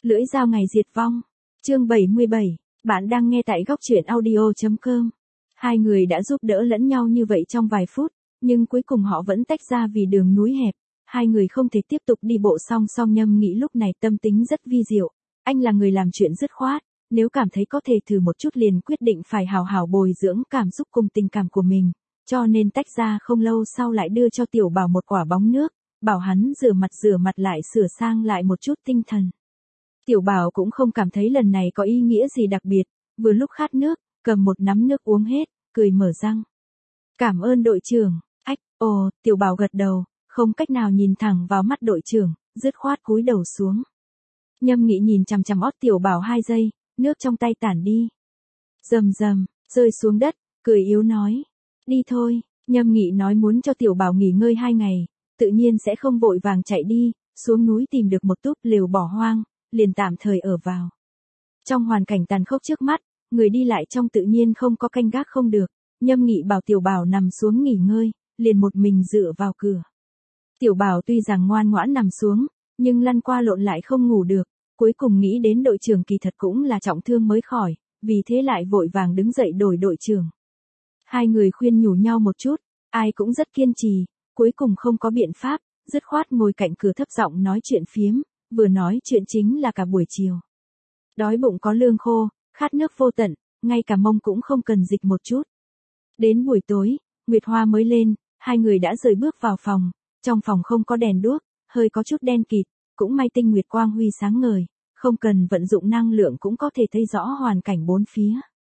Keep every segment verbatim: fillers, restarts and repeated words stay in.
Lưỡi dao ngày diệt vong. Chương bảy mươi bảy, bạn đang nghe tại góc truyện audio chấm com. Hai người đã giúp đỡ lẫn nhau như vậy trong vài phút, nhưng cuối cùng họ vẫn tách ra vì đường núi hẹp. Hai người không thể tiếp tục đi bộ song song. Nhâm Nghị lúc này tâm tính rất vi diệu. Anh là người làm chuyện dứt khoát, nếu cảm thấy có thể thử một chút liền quyết định phải hào hào bồi dưỡng cảm xúc cùng tình cảm của mình. Cho nên tách ra không lâu sau lại đưa cho Tiểu Bảo một quả bóng nước, bảo hắn rửa mặt rửa mặt lại sửa sang lại một chút tinh thần. Tiểu Bảo cũng không cảm thấy lần này có ý nghĩa gì đặc biệt, vừa lúc khát nước, cầm một nắm nước uống hết, cười mở răng. Cảm ơn đội trưởng. Ách, ồ, Tiểu Bảo gật đầu, không cách nào nhìn thẳng vào mắt đội trưởng, dứt khoát cúi đầu xuống. Nhâm Nghị nhìn chằm chằm ót Tiểu Bảo hai giây, nước trong tay tản đi. Rầm rầm, rơi xuống đất, cười yếu nói. Đi thôi. Nhâm Nghị nói muốn cho Tiểu Bảo nghỉ ngơi hai ngày, tự nhiên sẽ không vội vàng chạy đi, xuống núi tìm được một túp lều bỏ hoang, liền tạm thời ở vào. Trong hoàn cảnh tàn khốc trước mắt, người đi lại trong tự nhiên không có canh gác không được, Nhâm Nghị bảo Tiểu Bảo nằm xuống nghỉ ngơi, liền một mình dựa vào cửa. Tiểu Bảo tuy rằng ngoan ngoãn nằm xuống, nhưng lăn qua lộn lại không ngủ được, cuối cùng nghĩ đến đội trưởng kỳ thật cũng là trọng thương mới khỏi, vì thế lại vội vàng đứng dậy đổi đội trưởng. Hai người khuyên nhủ nhau một chút, ai cũng rất kiên trì, cuối cùng không có biện pháp, dứt khoát ngồi cạnh cửa thấp giọng nói chuyện phiếm, vừa nói chuyện chính là cả buổi chiều. Đói bụng có lương khô, khát nước vô tận, ngay cả mông cũng không cần dịch một chút. Đến buổi tối, Nguyệt Hoa mới lên, hai người đã rời bước vào phòng, trong phòng không có đèn đuốc, hơi có chút đen kịt, cũng may tinh nguyệt quang huy sáng ngời, không cần vận dụng năng lượng cũng có thể thấy rõ hoàn cảnh bốn phía.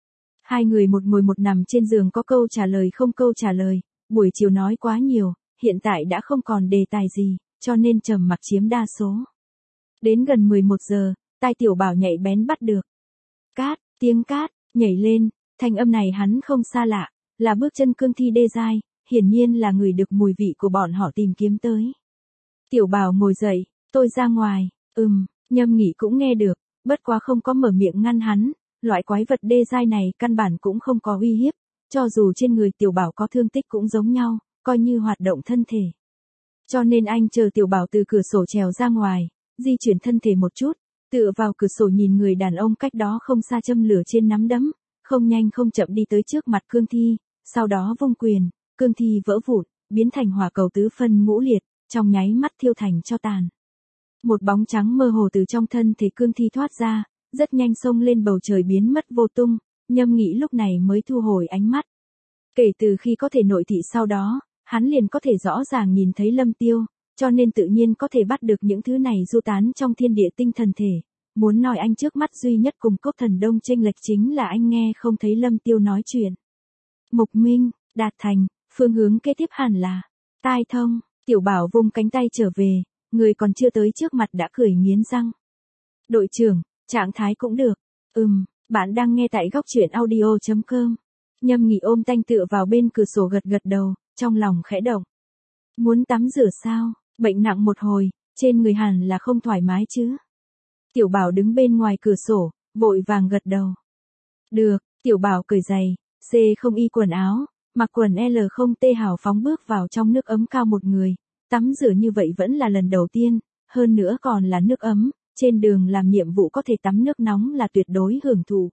Hai người một ngồi một nằm trên giường có câu trả lời không câu trả lời, buổi chiều nói quá nhiều, hiện tại đã không còn đề tài gì, cho nên trầm mặc chiếm đa số. Đến gần mười một giờ, tai Tiểu Bảo nhạy bén bắt được. Cát, tiếng cát, nhảy lên, thanh âm này hắn không xa lạ, là bước chân cương thi đê giai, hiển nhiên là người được mùi vị của bọn họ tìm kiếm tới. Tiểu Bảo ngồi dậy, tôi ra ngoài, ừm, Nhâm Nghị cũng nghe được, bất quá không có mở miệng ngăn hắn, loại quái vật đê giai này căn bản cũng không có uy hiếp, cho dù trên người Tiểu Bảo có thương tích cũng giống nhau, coi như hoạt động thân thể. Cho nên anh chờ Tiểu Bảo từ cửa sổ trèo ra ngoài, di chuyển thân thể một chút, tựa vào cửa sổ nhìn người đàn ông cách đó không xa châm lửa trên nắm đấm, không nhanh không chậm đi tới trước mặt cương thi, sau đó vung quyền, cương thi vỡ vụn, biến thành hỏa cầu tứ phân ngũ liệt, trong nháy mắt thiêu thành tro tàn. Một bóng trắng mơ hồ từ trong thân thể cương thi thoát ra, rất nhanh xông lên bầu trời biến mất vô tung, Nhâm Nghị lúc này mới thu hồi ánh mắt. Kể từ khi có thể nội thị sau đó, hắn liền có thể rõ ràng nhìn thấy Lâm Tiêu, cho nên tự nhiên có thể bắt được những thứ này du tán trong thiên địa tinh thần thể. Muốn nói anh trước mắt duy nhất cùng Cốc Thần Đông chênh lệch chính là anh nghe không thấy Lâm Tiêu nói chuyện. Mục Minh, đạt thành, phương hướng kế tiếp hẳn là tai thông. Tiểu Bảo vung cánh tay trở về, người còn chưa tới trước mặt đã cười nghiến răng. Đội trưởng, trạng thái cũng được. Ừm, bạn đang nghe tại góc truyện audio chấm com. Nhâm Nghị ôm tanh tựa vào bên cửa sổ gật gật đầu, trong lòng khẽ động. Muốn tắm rửa sao? Bệnh nặng một hồi, trên người hẳn là không thoải mái chứ? Tiểu Bảo đứng bên ngoài cửa sổ, vội vàng gật đầu. Được, Tiểu Bảo cởi giày, C không y quần áo, mặc quần L không T hào phóng bước vào trong nước ấm cao một người. Tắm rửa như vậy vẫn là lần đầu tiên, hơn nữa còn là nước ấm, trên đường làm nhiệm vụ có thể tắm nước nóng là tuyệt đối hưởng thụ.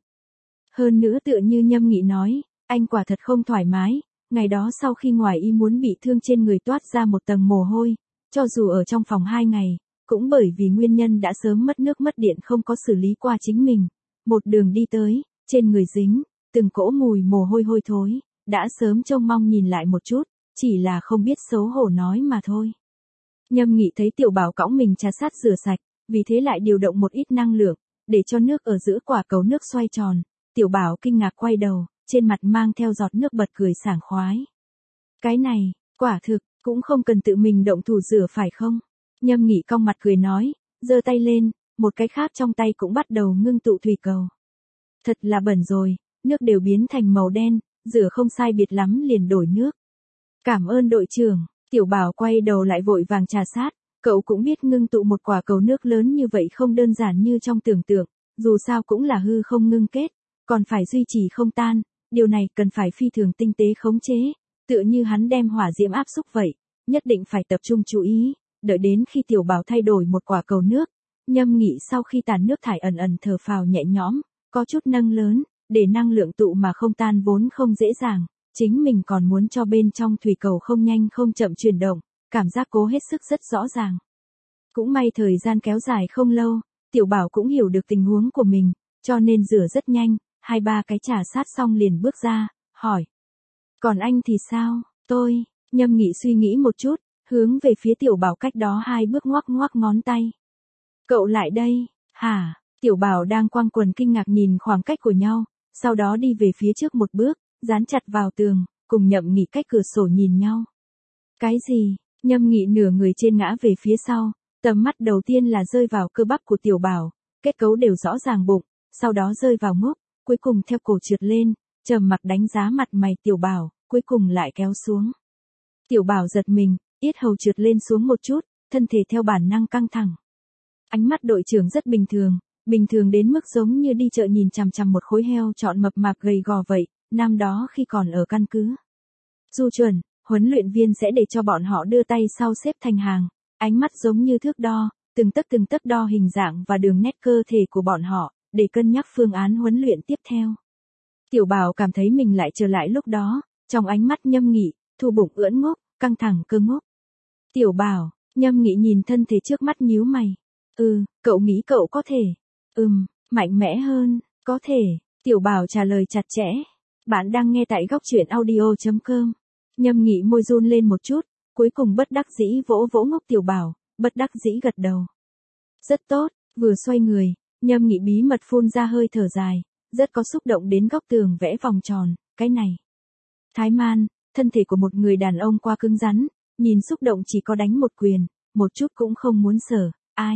Hơn nữa tựa như Nhâm Nghị nói, anh quả thật không thoải mái, ngày đó sau khi ngoài ý muốn bị thương trên người toát ra một tầng mồ hôi, cho dù ở trong phòng hai ngày, cũng bởi vì nguyên nhân đã sớm mất nước mất điện không có xử lý qua chính mình. Một đường đi tới, trên người dính, từng cỗ mùi mồ hôi hôi thối, đã sớm trông mong nhìn lại một chút, chỉ là không biết xấu hổ nói mà thôi. Nhâm Nghị thấy Tiểu Bảo cõng mình trà sát rửa sạch, vì thế lại điều động một ít năng lượng, để cho nước ở giữa quả cầu nước xoay tròn. Tiểu Bảo kinh ngạc quay đầu, trên mặt mang theo giọt nước bật cười sảng khoái. Cái này, quả thực, cũng không cần tự mình động thủ rửa phải không? Nhâm Nghị cong mặt cười nói, giơ tay lên, một cái khác trong tay cũng bắt đầu ngưng tụ thủy cầu. Thật là bẩn rồi, nước đều biến thành màu đen, rửa không sai biệt lắm liền đổi nước. Cảm ơn đội trưởng. Tiểu Bảo quay đầu lại vội vàng trà sát, cậu cũng biết ngưng tụ một quả cầu nước lớn như vậy không đơn giản như trong tưởng tượng, dù sao cũng là hư không ngưng kết, còn phải duy trì không tan, điều này cần phải phi thường tinh tế khống chế, tựa như hắn đem hỏa diễm áp xúc vậy, nhất định phải tập trung chú ý, đợi đến khi Tiểu Bảo thay đổi một quả cầu nước, Nhâm Nghị sau khi tàn nước thải ẩn ẩn thở phào nhẹ nhõm, có chút nâng lớn, để năng lượng tụ mà không tan vốn không dễ dàng, chính mình còn muốn cho bên trong thủy cầu không nhanh không chậm chuyển động, cảm giác cố hết sức rất rõ ràng. Cũng may thời gian kéo dài không lâu, Tiểu Bảo cũng hiểu được tình huống của mình, cho nên rửa rất nhanh, hai ba cái trà sát xong liền bước ra, hỏi. Còn anh thì sao? Tôi, Nhâm Nghị suy nghĩ một chút, hướng về phía Tiểu Bảo cách đó hai bước ngoắc ngoắc ngón tay. Cậu lại đây, hả? Tiểu Bảo đang quăng quần kinh ngạc nhìn khoảng cách của nhau, sau đó đi về phía trước một bước, dán chặt vào tường, cùng Nhâm Nghị cách cửa sổ nhìn nhau. Cái gì? Nhâm Nghị nửa người trên ngã về phía sau, tầm mắt đầu tiên là rơi vào cơ bắp của Tiểu Bảo, kết cấu đều rõ ràng bụng, sau đó rơi vào ngốc, cuối cùng theo cổ trượt lên, trầm mặc đánh giá mặt mày Tiểu Bảo, cuối cùng lại kéo xuống. Tiểu Bảo giật mình, yết hầu trượt lên xuống một chút, thân thể theo bản năng căng thẳng. Ánh mắt đội trưởng rất bình thường, bình thường đến mức giống như đi chợ nhìn chằm chằm một khối heo trọn mập mạp gầy gò vậy, năm đó khi còn ở căn cứ. Du chuẩn, huấn luyện viên sẽ để cho bọn họ đưa tay sau xếp thành hàng, ánh mắt giống như thước đo, từng tấc từng tấc đo hình dạng và đường nét cơ thể của bọn họ, để cân nhắc phương án huấn luyện tiếp theo. Tiểu Bảo cảm thấy mình lại trở lại lúc đó, trong ánh mắt Nhâm Nghị, thu bụng ưỡn ngốc, căng thẳng cơ ngốc. Tiểu Bảo, Nhâm Nghị nhìn thân thể trước mắt nhíu mày. Ừ, cậu nghĩ cậu có thể. Ừm, mạnh mẽ hơn, có thể. Tiểu Bảo trả lời chặt chẽ. Bạn đang nghe tại góc truyện audio chấm com. Nhâm Nghị môi run lên một chút, cuối cùng bất đắc dĩ vỗ vỗ ngốc Tiểu Bảo, bất đắc dĩ gật đầu. Rất tốt, vừa xoay người, Nhâm Nghị bí mật phun ra hơi thở dài, rất có xúc động đến góc tường vẽ vòng tròn, cái này. Thái man, thân thể của một người đàn ông quá cứng rắn, nhìn xúc động chỉ có đánh một quyền, một chút cũng không muốn sở, ai.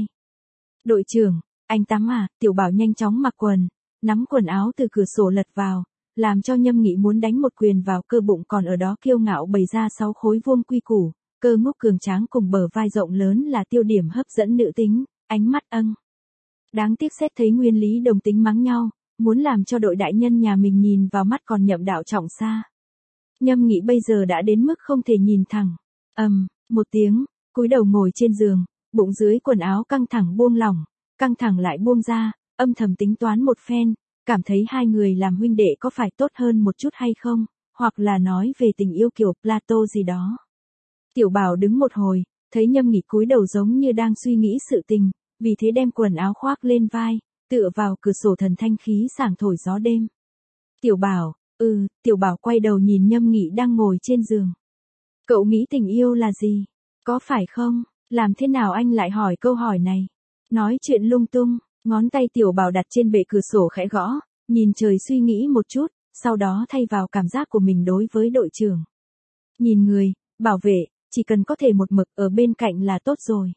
Đội trưởng, anh tắm à? Tiểu Bảo nhanh chóng mặc quần, nắm quần áo từ cửa sổ lật vào, làm cho Nhâm Nghị muốn đánh một quyền vào cơ bụng còn ở đó kiêu ngạo bày ra sáu khối vuông quy củ, cơ ngốc cường tráng cùng bờ vai rộng lớn là tiêu điểm hấp dẫn nữ tính, ánh mắt âng. Đáng tiếc xét thấy nguyên lý đồng tính mắng nhau, muốn làm cho đội đại nhân nhà mình nhìn vào mắt còn Nhậm đạo trọng xa. Nhâm Nghị bây giờ đã đến mức không thể nhìn thẳng. Ầm, um, một tiếng, cúi đầu ngồi trên giường, bụng dưới quần áo căng thẳng buông lỏng, căng thẳng lại buông ra, âm thầm tính toán một phen, cảm thấy hai người làm huynh đệ có phải tốt hơn một chút hay không, hoặc là nói về tình yêu kiểu Plato gì đó. Tiểu Bảo đứng một hồi, thấy Nhâm Nghị cúi đầu giống như đang suy nghĩ sự tình, vì thế đem quần áo khoác lên vai, tựa vào cửa sổ thần thanh khí sảng thổi gió đêm. Tiểu Bảo, ừ, Tiểu Bảo quay đầu nhìn Nhâm Nghị đang ngồi trên giường. Cậu nghĩ tình yêu là gì? Có phải không? Làm thế nào anh lại hỏi câu hỏi này? Nói chuyện lung tung, ngón tay Tiểu Bảo đặt trên bệ cửa sổ khẽ gõ, nhìn trời suy nghĩ một chút, sau đó thay vào cảm giác của mình đối với đội trưởng. Nhìn người, bảo vệ, chỉ cần có thể một mực ở bên cạnh là tốt rồi.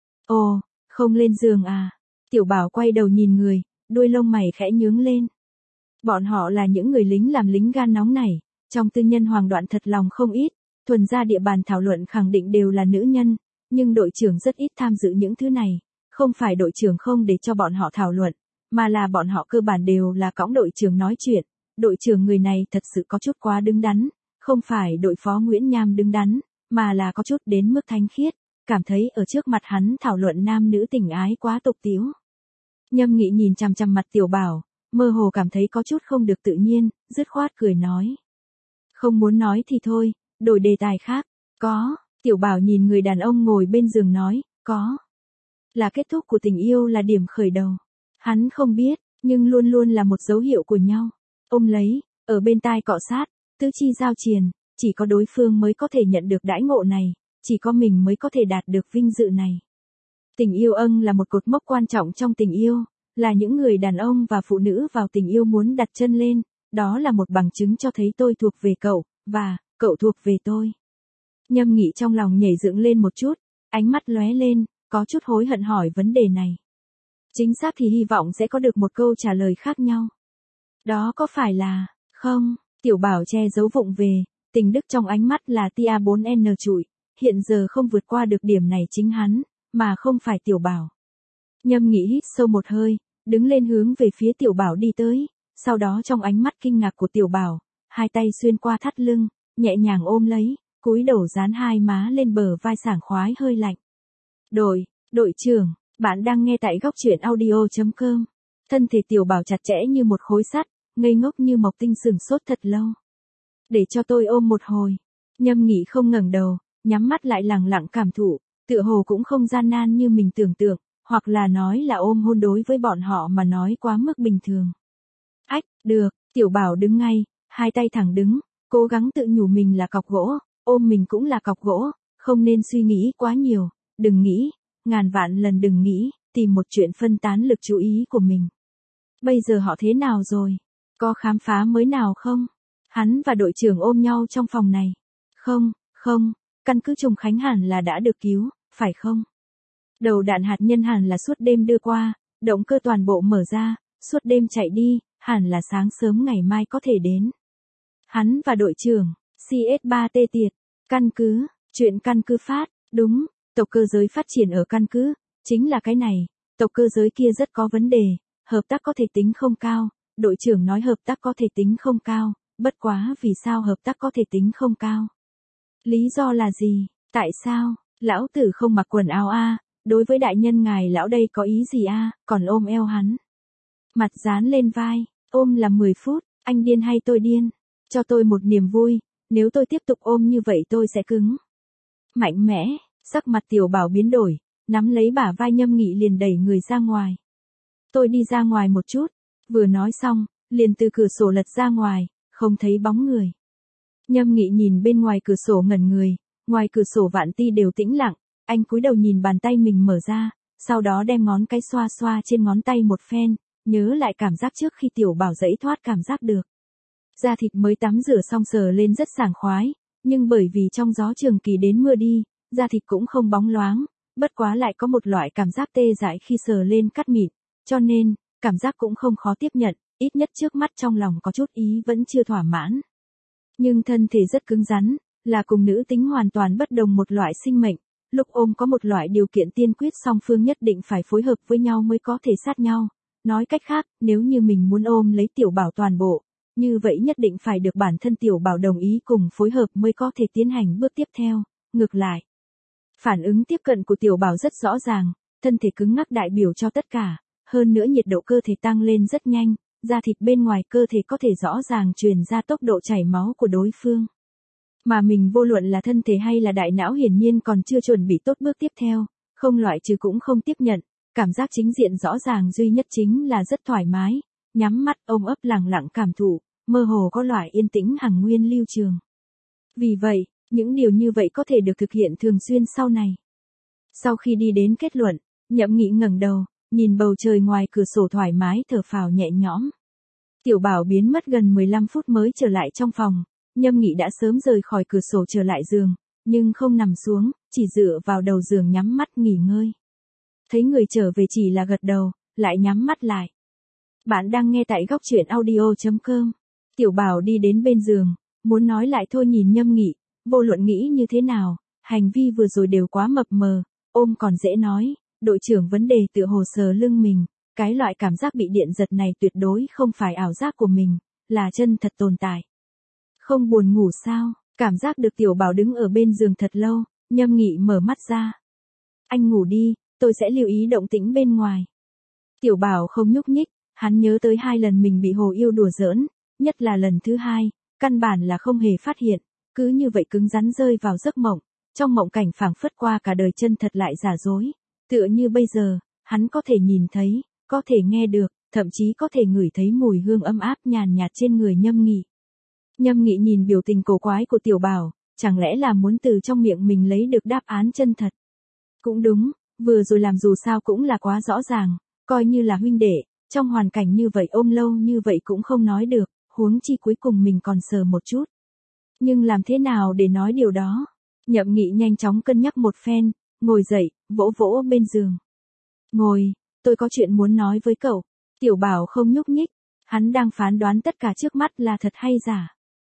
Ồ, không lên giường à? Tiểu Bảo quay đầu nhìn người, đuôi lông mày khẽ nhướng lên. Bọn họ là những người lính làm lính gan nóng này, trong tư nhân hoàng đoạn thật lòng không ít, thuần ra địa bàn thảo luận khẳng định đều là nữ nhân, nhưng đội trưởng rất ít tham dự những thứ này, không phải đội trưởng không để cho bọn họ thảo luận, mà là bọn họ cơ bản đều là cõng đội trưởng nói chuyện, đội trưởng người này thật sự có chút quá đứng đắn, không phải đội phó Nguyễn Nham đứng đắn, mà là có chút đến mức thánh khiết, cảm thấy ở trước mặt hắn thảo luận nam nữ tình ái quá tục tiếu. Nhâm Nghị nhìn chằm chằm mặt Tiểu Bảo, mơ hồ cảm thấy có chút không được tự nhiên, dứt khoát cười nói. Không muốn nói thì thôi, đổi đề tài khác. Có, Tiểu Bảo nhìn người đàn ông ngồi bên giường nói, có. Là kết thúc của tình yêu là điểm khởi đầu. Hắn không biết, nhưng luôn luôn là một dấu hiệu của nhau. Ôm lấy, ở bên tai cọ sát, tứ chi giao triền, chỉ có đối phương mới có thể nhận được đãi ngộ này, chỉ có mình mới có thể đạt được vinh dự này. Tình yêu âng là một cột mốc quan trọng trong tình yêu, là những người đàn ông và phụ nữ vào tình yêu muốn đặt chân lên, đó là một bằng chứng cho thấy tôi thuộc về cậu, và, cậu thuộc về tôi. Nhâm Nghị trong lòng nhảy dựng lên một chút, ánh mắt lóe lên, có chút hối hận hỏi vấn đề này. Chính xác thì hy vọng sẽ có được một câu trả lời khác nhau. Đó có phải là, không, Tiểu Bảo che giấu vụng về, tình đức trong ánh mắt là tia bốn N trụi, hiện giờ không vượt qua được điểm này chính hắn, mà không phải Tiểu Bảo. Nhâm Nghị hít sâu một hơi, đứng lên hướng về phía Tiểu Bảo đi tới, sau đó trong ánh mắt kinh ngạc của Tiểu Bảo, hai tay xuyên qua thắt lưng, nhẹ nhàng ôm lấy, cúi đầu dán hai má lên bờ vai sảng khoái hơi lạnh. Đội, đội trưởng, Bạn đang nghe tại góc truyện audio chấm com. Thân thể tiểu bảo chặt chẽ như một khối sắt, ngây ngốc như mộc tinh sừng sốt thật lâu. Để cho tôi ôm một hồi. Nhâm Nghị không ngẩng đầu, nhắm mắt lại lặng lặng cảm thụ, tựa hồ cũng không gian nan như mình tưởng tượng, hoặc là nói là ôm hôn đối với bọn họ mà nói quá mức bình thường. Ách, được, tiểu bảo đứng ngay, hai tay thẳng đứng, cố gắng tự nhủ mình là cọc gỗ, ôm mình cũng là cọc gỗ, không nên suy nghĩ quá nhiều, đừng nghĩ, ngàn vạn lần đừng nghĩ, tìm một chuyện phân tán lực chú ý của mình. Bây giờ họ thế nào rồi? Có khám phá mới nào không? Hắn và đội trưởng ôm nhau trong phòng này. Không, không, căn cứ Trùng Khánh hẳn là đã được cứu, phải không? Đầu đạn hạt nhân hẳn là suốt đêm đưa qua, động cơ toàn bộ mở ra, suốt đêm chạy đi, hẳn là sáng sớm ngày mai có thể đến. Hắn và đội trưởng, C S ba T tiệt, căn cứ, chuyện căn cứ phát, đúng, tộc cơ giới phát triển ở căn cứ, chính là cái này, tộc cơ giới kia rất có vấn đề, hợp tác có thể tính không cao, đội trưởng nói hợp tác có thể tính không cao, bất quá vì sao hợp tác có thể tính không cao? Lý do là gì? Tại sao? Lão tử không mặc quần áo a, đối với đại nhân ngài lão đây có ý gì a, còn ôm eo hắn. Mặt dán lên vai, ôm là mười phút, anh điên hay tôi điên? Cho tôi một niềm vui, nếu tôi tiếp tục ôm như vậy tôi sẽ cứng. Mạnh mẽ, sắc mặt tiểu bảo biến đổi, nắm lấy bả vai Nhâm Nghị liền đẩy người ra ngoài. Tôi đi ra ngoài một chút, vừa nói xong, liền từ cửa sổ lật ra ngoài, không thấy bóng người. Nhâm Nghị nhìn bên ngoài cửa sổ ngẩn người, ngoài cửa sổ vạn ti đều tĩnh lặng, anh cúi đầu nhìn bàn tay mình mở ra, sau đó đem ngón cái xoa xoa trên ngón tay một phen, nhớ lại cảm giác trước khi tiểu bảo dẫy thoát cảm giác được. Da thịt mới tắm rửa xong sờ lên rất sảng khoái, nhưng bởi vì trong gió trường kỳ đến mưa đi, da thịt cũng không bóng loáng, bất quá lại có một loại cảm giác tê dại khi sờ lên cắt mịn, cho nên, cảm giác cũng không khó tiếp nhận, ít nhất trước mắt trong lòng có chút ý vẫn chưa thỏa mãn. Nhưng thân thể rất cứng rắn, là cùng nữ tính hoàn toàn bất đồng một loại sinh mệnh, lúc ôm có một loại điều kiện tiên quyết song phương nhất định phải phối hợp với nhau mới có thể sát nhau. Nói cách khác, nếu như mình muốn ôm lấy tiểu bảo toàn bộ, như vậy nhất định phải được bản thân tiểu bảo đồng ý cùng phối hợp mới có thể tiến hành bước tiếp theo, ngược lại. Phản ứng tiếp cận của tiểu bảo rất rõ ràng, thân thể cứng ngắc đại biểu cho tất cả, hơn nữa nhiệt độ cơ thể tăng lên rất nhanh, da thịt bên ngoài cơ thể có thể rõ ràng truyền ra tốc độ chảy máu của đối phương. Mà mình vô luận là thân thể hay là đại não hiển nhiên còn chưa chuẩn bị tốt bước tiếp theo, không loại trừ cũng không tiếp nhận, cảm giác chính diện rõ ràng duy nhất chính là rất thoải mái, nhắm mắt ôm ấp lặng lặng cảm thụ, mơ hồ có loại yên tĩnh hằng nguyên lưu trường. Vì vậy, những điều như vậy có thể được thực hiện thường xuyên sau này. Sau khi đi đến kết luận, Nhậm Nghị ngẩng đầu, nhìn bầu trời ngoài cửa sổ thoải mái thở phào nhẹ nhõm. Tiểu bảo biến mất gần mười lăm phút mới trở lại trong phòng, Nhâm Nghị đã sớm rời khỏi cửa sổ trở lại giường, nhưng không nằm xuống, chỉ dựa vào đầu giường nhắm mắt nghỉ ngơi. Thấy người trở về chỉ là gật đầu, lại nhắm mắt lại. Bạn đang nghe tại góc truyện audio chấm com. Tiểu bảo đi đến bên giường, muốn nói lại thôi nhìn Nhâm Nghị, vô luận nghĩ như thế nào, hành vi vừa rồi đều quá mập mờ, ôm còn dễ nói, đội trưởng vấn đề tựa hồ sờ lưng mình, cái loại cảm giác bị điện giật này tuyệt đối không phải ảo giác của mình, là chân thật tồn tại. Không buồn ngủ sao, cảm giác được tiểu bảo đứng ở bên giường thật lâu, Nhâm Nghị mở mắt ra. Anh ngủ đi, tôi sẽ lưu ý động tĩnh bên ngoài. Tiểu bảo không nhúc nhích, hắn nhớ tới hai lần mình bị Hồ Yêu đùa giỡn, nhất là lần thứ hai, căn bản là không hề phát hiện, cứ như vậy cứng rắn rơi vào giấc mộng, trong mộng cảnh phảng phất qua cả đời chân thật lại giả dối, tựa như bây giờ, hắn có thể nhìn thấy, có thể nghe được, thậm chí có thể ngửi thấy mùi hương ấm áp nhàn nhạt trên người Nhâm Nghị. Nhâm Nghị nhìn biểu tình cổ quái của tiểu bảo, chẳng lẽ là muốn từ trong miệng mình lấy được đáp án chân thật. Cũng đúng, vừa rồi làm dù sao cũng là quá rõ ràng, coi như là huynh đệ, trong hoàn cảnh như vậy ôm lâu như vậy cũng không nói được, huống chi cuối cùng mình còn sờ một chút. Nhưng làm thế nào để nói điều đó? Nhậm Nghị nhanh chóng cân nhắc một phen, ngồi dậy, vỗ vỗ bên giường. Ngồi, tôi có chuyện muốn nói với cậu. Tiểu bảo không nhúc nhích, hắn đang phán đoán tất cả trước mắt là thật hay giả.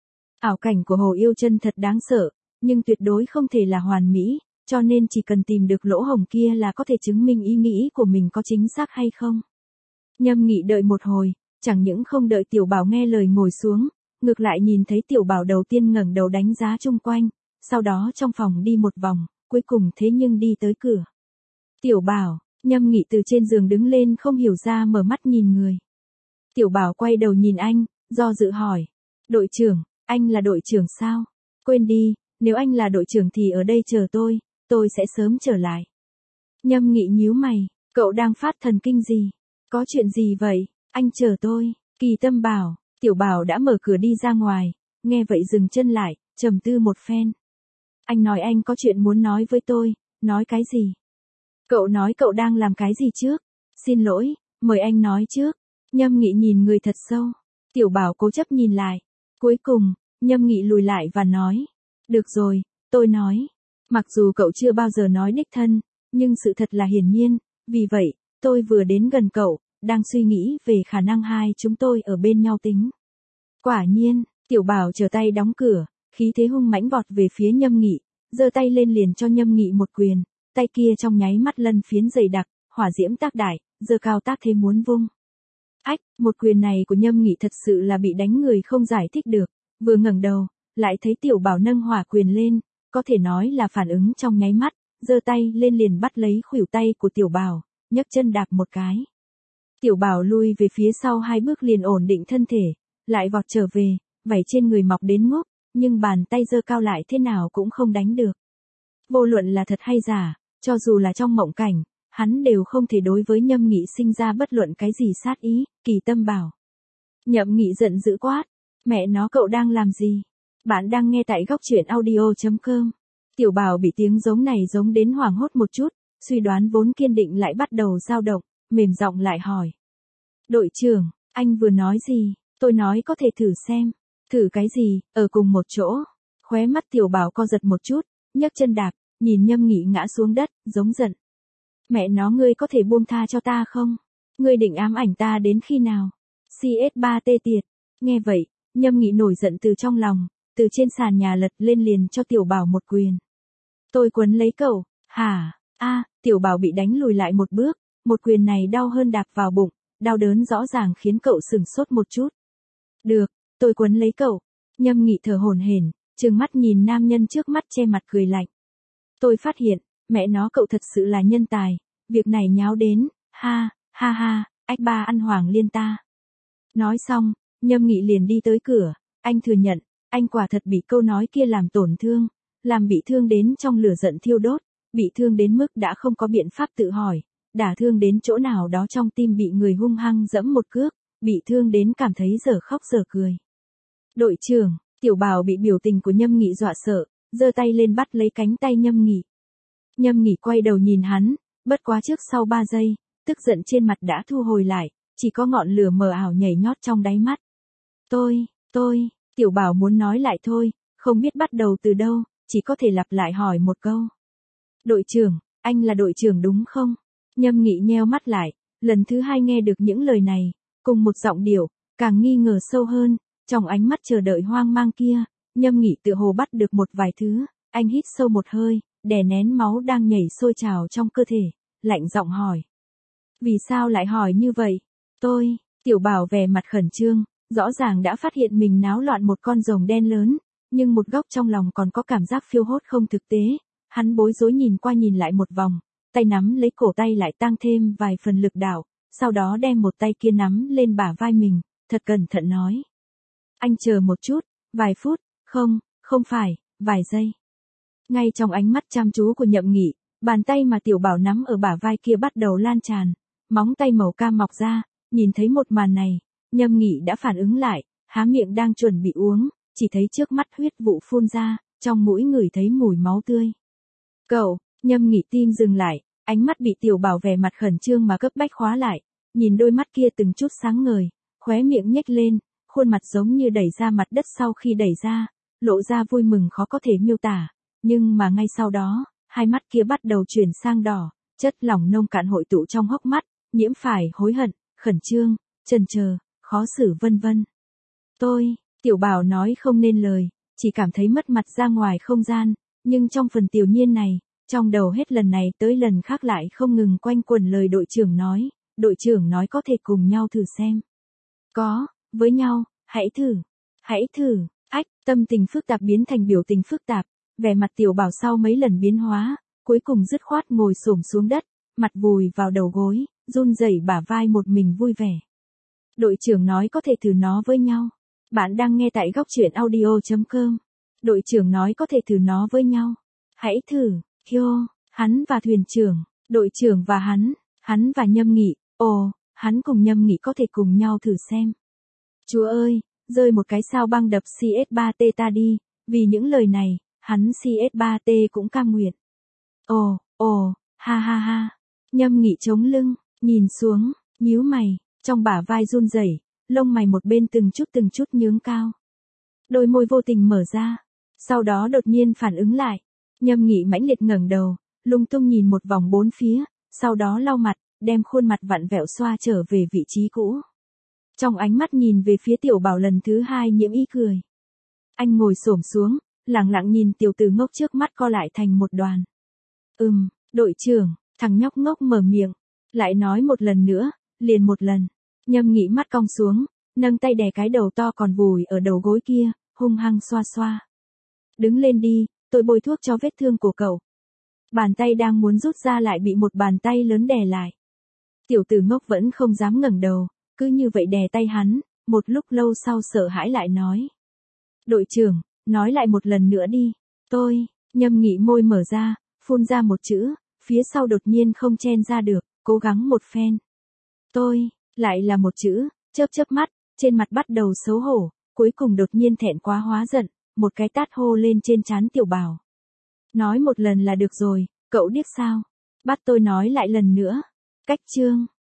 Ảo cảnh của Hồ Yêu chân thật đáng sợ, nhưng tuyệt đối không thể là hoàn mỹ, cho nên chỉ cần tìm được lỗ hổng kia là có thể chứng minh ý nghĩ của mình có chính xác hay không. Nhâm Nghị đợi một hồi, chẳng những không đợi tiểu bảo nghe lời ngồi xuống, ngược lại nhìn thấy tiểu bảo đầu tiên ngẩng đầu đánh giá chung quanh, sau đó trong phòng đi một vòng, cuối cùng thế nhưng đi tới cửa. Tiểu bảo, Nhâm Nghị từ trên giường đứng lên không hiểu ra mở mắt nhìn người. Tiểu Bảo quay đầu nhìn anh, do dự hỏi. Đội trưởng, anh là đội trưởng sao? Quên đi, nếu anh là đội trưởng thì ở đây chờ tôi, tôi sẽ sớm trở lại. Nhâm Nghị nhíu mày, cậu đang phát thần kinh gì? Có chuyện gì vậy? Anh chờ tôi. Kỳ Tâm bảo, Tiểu Bảo đã mở cửa đi ra ngoài, nghe vậy dừng chân lại, trầm tư một phen. Anh nói anh có chuyện muốn nói với tôi, nói cái gì? Cậu nói cậu đang làm cái gì trước? Xin lỗi, mời anh nói trước. Nhâm Nghị nhìn người thật sâu. Tiểu Bảo cố chấp nhìn lại. Cuối cùng, Nhâm Nghị lùi lại và nói. Được rồi, tôi nói. Mặc dù cậu chưa bao giờ nói đích thân, nhưng sự thật là hiển nhiên, vì vậy, tôi vừa đến gần cậu, đang suy nghĩ về khả năng hai chúng tôi ở bên nhau tính. Quả nhiên, Tiểu Bảo trở tay đóng cửa, khí thế hung mãnh vọt về phía Nhâm Nghị, giơ tay lên liền cho Nhâm Nghị một quyền, tay kia trong nháy mắt lân phiến dày đặc, hỏa diễm tác đại, giơ cao tác thế muốn vung. Ách, một quyền này của Nhâm Nghị thật sự là bị đánh người không giải thích được, vừa ngẩng đầu, lại thấy Tiểu Bảo nâng hỏa quyền lên, có thể nói là phản ứng trong nháy mắt, giơ tay lên liền bắt lấy khuỷu tay của Tiểu Bảo, nhấc chân đạp một cái. Tiểu Bảo lui về phía sau hai bước liền ổn định thân thể, lại vọt trở về, vảy trên người mọc đến ngốc, nhưng bàn tay giơ cao lại thế nào cũng không đánh được. Vô luận là thật hay giả, cho dù là trong mộng cảnh, hắn đều không thể đối với Nhâm Nghị sinh ra bất luận cái gì sát ý, Kỳ Tâm bảo. Nhậm Nghị giận dữ quát, mẹ nó cậu đang làm gì? Bạn đang nghe tại góc truyện audio chấm com. Tiểu Bảo bị tiếng giống này giống đến hoảng hốt một chút, suy đoán vốn kiên định lại bắt đầu dao động, mềm giọng lại hỏi. Đội trưởng, anh vừa nói gì? Tôi nói có thể thử xem. Thử cái gì? Ở cùng một chỗ. Khóe mắt Tiểu Bảo co giật một chút, nhấc chân đạp, nhìn Nhâm Nghị ngã xuống đất, giống giận. Mẹ nó ngươi có thể buông tha cho ta không? Ngươi định ám ảnh ta đến khi nào? xê ét ba tê tiệt. Nghe vậy, Nhâm Nghị nổi giận từ trong lòng, từ trên sàn nhà lật lên liền cho Tiểu Bảo một quyền. Tôi quấn lấy cậu, hả? A, Tiểu Bảo bị đánh lùi lại một bước, một quyền này đau hơn đạp vào bụng, đau đớn rõ ràng khiến cậu sửng sốt một chút. Được, tôi quấn lấy cậu. Nhâm Nghị thở hổn hển, trừng mắt nhìn nam nhân trước mắt che mặt cười lạnh. Tôi phát hiện, mẹ nó cậu thật sự là nhân tài, việc này nháo đến, ha, ha ha, ách ba ăn hoàng liên ta. Nói xong, Nhâm Nghị liền đi tới cửa, anh thừa nhận, anh quả thật bị câu nói kia làm tổn thương, làm bị thương đến trong lửa giận thiêu đốt, bị thương đến mức đã không có biện pháp tự hỏi, đả thương đến chỗ nào đó trong tim bị người hung hăng dẫm một cước, bị thương đến cảm thấy dở khóc dở cười. Đội trưởng, Tiểu Bảo bị biểu tình của Nhâm Nghị dọa sợ, giơ tay lên bắt lấy cánh tay Nhâm Nghị. Nhâm Nghị quay đầu nhìn hắn, bất quá trước sau ba giây, tức giận trên mặt đã thu hồi lại, chỉ có ngọn lửa mờ ảo nhảy nhót trong đáy mắt. Tôi, tôi, Tiểu Bảo muốn nói lại thôi, không biết bắt đầu từ đâu, chỉ có thể lặp lại hỏi một câu. Đội trưởng, anh là đội trưởng đúng không? Nhâm Nghị nheo mắt lại, lần thứ hai nghe được những lời này, cùng một giọng điệu, càng nghi ngờ sâu hơn, trong ánh mắt chờ đợi hoang mang kia, Nhâm Nghị tựa hồ bắt được một vài thứ, anh hít sâu một hơi, đè nén máu đang nhảy sôi trào trong cơ thể, lạnh giọng hỏi. Vì sao lại hỏi như vậy? Tôi, Tiểu Bảo vẻ mặt khẩn trương, rõ ràng đã phát hiện mình náo loạn một con rồng đen lớn, nhưng một góc trong lòng còn có cảm giác phiêu hốt không thực tế, hắn bối rối nhìn qua nhìn lại một vòng, tay nắm lấy cổ tay lại tăng thêm vài phần lực đạo, sau đó đem một tay kia nắm lên bả vai mình, thật cẩn thận nói. Anh chờ một chút, vài phút, không, không phải, vài giây. Ngay trong ánh mắt chăm chú của Nhậm Nghị, bàn tay mà Tiểu Bảo nắm ở bả vai kia bắt đầu lan tràn, móng tay màu cam mọc ra, nhìn thấy một màn này, Nhâm Nghị đã phản ứng lại, há miệng đang chuẩn bị uống, chỉ thấy trước mắt huyết vụ phun ra, trong mũi ngửi thấy mùi máu tươi. Cậu, Nhâm Nghị tim dừng lại, ánh mắt bị Tiểu Bảo vẻ mặt khẩn trương mà cấp bách khóa lại, nhìn đôi mắt kia từng chút sáng ngời, khóe miệng nhếch lên, khuôn mặt giống như đẩy ra mặt đất sau khi đẩy ra, lộ ra vui mừng khó có thể miêu tả, nhưng mà ngay sau đó, hai mắt kia bắt đầu chuyển sang đỏ, chất lỏng nông cạn hội tụ trong hốc mắt, nhiễm phải hối hận, khẩn trương, chần chờ, khó xử vân vân. Tôi, Tiểu Bảo nói không nên lời, chỉ cảm thấy mất mặt ra ngoài không gian, nhưng trong phần tiểu nhiên này, trong đầu hết lần này tới lần khác lại không ngừng quanh quẩn lời đội trưởng nói, đội trưởng nói có thể cùng nhau thử xem. Có, với nhau, hãy thử, hãy thử, ách, tâm tình phức tạp biến thành biểu tình phức tạp, vẻ mặt Tiểu Bảo sau mấy lần biến hóa, cuối cùng dứt khoát ngồi xổm xuống đất, mặt vùi vào đầu gối, run rẩy bả vai một mình vui vẻ. Đội trưởng nói có thể thử nó với nhau. Bạn đang nghe tại góc truyện audio chấm com. Đội trưởng nói có thể thử nó với nhau. Hãy thử, Hyo, hắn và thuyền trưởng, đội trưởng và hắn, hắn và Nhâm Nghị, ồ, hắn cùng Nhâm Nghị có thể cùng nhau thử xem. Chúa ơi, rơi một cái sao băng đập xê ét ba tê ta đi, vì những lời này, hắn xê ét ba tê cũng cam nguyện. Ồ, ồ, ha ha ha. Nhâm Nghị chống lưng, nhìn xuống, nhíu mày, trong bả vai run rẩy, lông mày một bên từng chút từng chút nhướng cao. Đôi môi vô tình mở ra, sau đó đột nhiên phản ứng lại. Nhâm Nghị mãnh liệt ngẩng đầu, lung tung nhìn một vòng bốn phía, sau đó lau mặt, đem khuôn mặt vặn vẹo xoa trở về vị trí cũ. Trong ánh mắt nhìn về phía Tiểu Bảo lần thứ hai nhiễm ý cười. Anh ngồi xổm xuống, lặng lặng nhìn tiểu tử ngốc trước mắt co lại thành một đoàn. Ừm, đội trưởng, thằng nhóc ngốc mở miệng, lại nói một lần nữa, liền một lần. Nhâm Nghị mắt cong xuống, nâng tay đè cái đầu to còn vùi ở đầu gối kia, hung hăng xoa xoa. Đứng lên đi, tôi bôi thuốc cho vết thương của cậu. Bàn tay đang muốn rút ra lại bị một bàn tay lớn đè lại. Tiểu tử ngốc vẫn không dám ngẩng đầu, cứ như vậy đè tay hắn, một lúc lâu sau sợ hãi lại nói. Đội trưởng, nói lại một lần nữa đi. Tôi, Nhâm Nghị môi mở ra, phun ra một chữ, phía sau đột nhiên không chen ra được, cố gắng một phen. Tôi, lại là một chữ, chớp chớp mắt, trên mặt bắt đầu xấu hổ, cuối cùng đột nhiên thẹn quá hóa giận, một cái tát hô lên trên trán Tiểu Bảo. Nói một lần là được rồi, cậu điếc sao? Bắt tôi nói lại lần nữa. Cách chương.